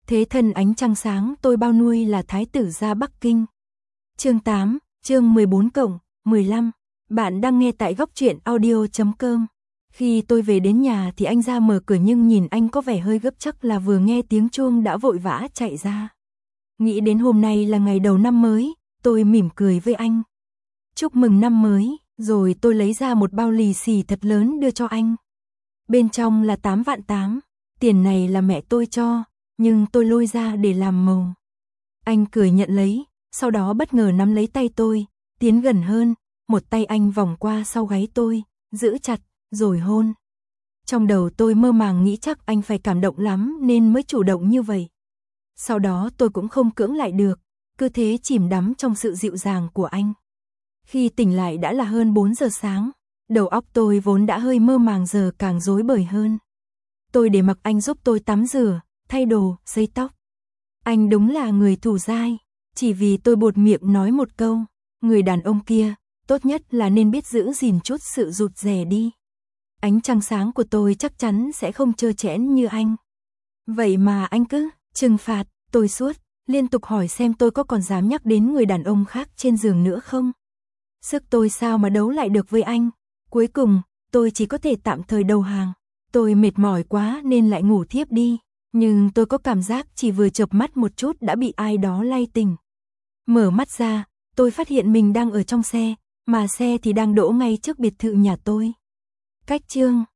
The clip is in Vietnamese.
Thế thân ánh trăng sáng tôi bao nuôi là thái tử ra Bắc Kinh. Chương 8, chương 14+15. Bạn đang nghe tại góc truyện audio.com. Khi tôi về đến nhà thì anh ra mở cửa, nhưng nhìn anh có vẻ hơi gấp, chắc là vừa nghe tiếng chuông đã vội vã chạy ra. Nghĩ đến hôm nay là ngày đầu năm mới, tôi mỉm cười với anh. Chúc mừng năm mới, rồi tôi lấy ra một bao lì xì thật lớn đưa cho anh. Bên trong là 8.800.000, tiền này là mẹ tôi cho, nhưng tôi lôi ra để làm màu. Anh cười nhận lấy, sau đó bất ngờ nắm lấy tay tôi, tiến gần hơn, một tay anh vòng qua sau gáy tôi, giữ chặt, rồi hôn. Trong đầu tôi mơ màng nghĩ chắc anh phải cảm động lắm nên mới chủ động như vậy. Sau đó tôi cũng không cưỡng lại được, cứ thế chìm đắm trong sự dịu dàng của anh. Khi tỉnh lại đã là hơn 4 giờ sáng, đầu óc tôi vốn đã hơi mơ màng giờ càng rối bời hơn. Tôi để mặc anh giúp tôi tắm rửa, thay đồ, sấy tóc. Anh đúng là người thủ dai, chỉ vì tôi buột miệng nói một câu, người đàn ông kia, tốt nhất là nên biết giữ gìn chút sự rụt rè đi. Ánh trăng sáng của tôi chắc chắn sẽ không trơ trẽn như anh. Vậy mà anh cứ trừng phạt tôi suốt, liên tục hỏi xem tôi có còn dám nhắc đến người đàn ông khác trên giường nữa không. Sức tôi sao mà đấu lại được với anh. Cuối cùng, tôi chỉ có thể tạm thời đầu hàng. Tôi mệt mỏi quá nên lại ngủ thiếp đi. Nhưng tôi có cảm giác chỉ vừa chợp mắt một chút đã bị ai đó lay tỉnh. Mở mắt ra, tôi phát hiện mình đang ở trong xe, mà xe thì đang đỗ ngay trước biệt thự nhà tôi. Cách chương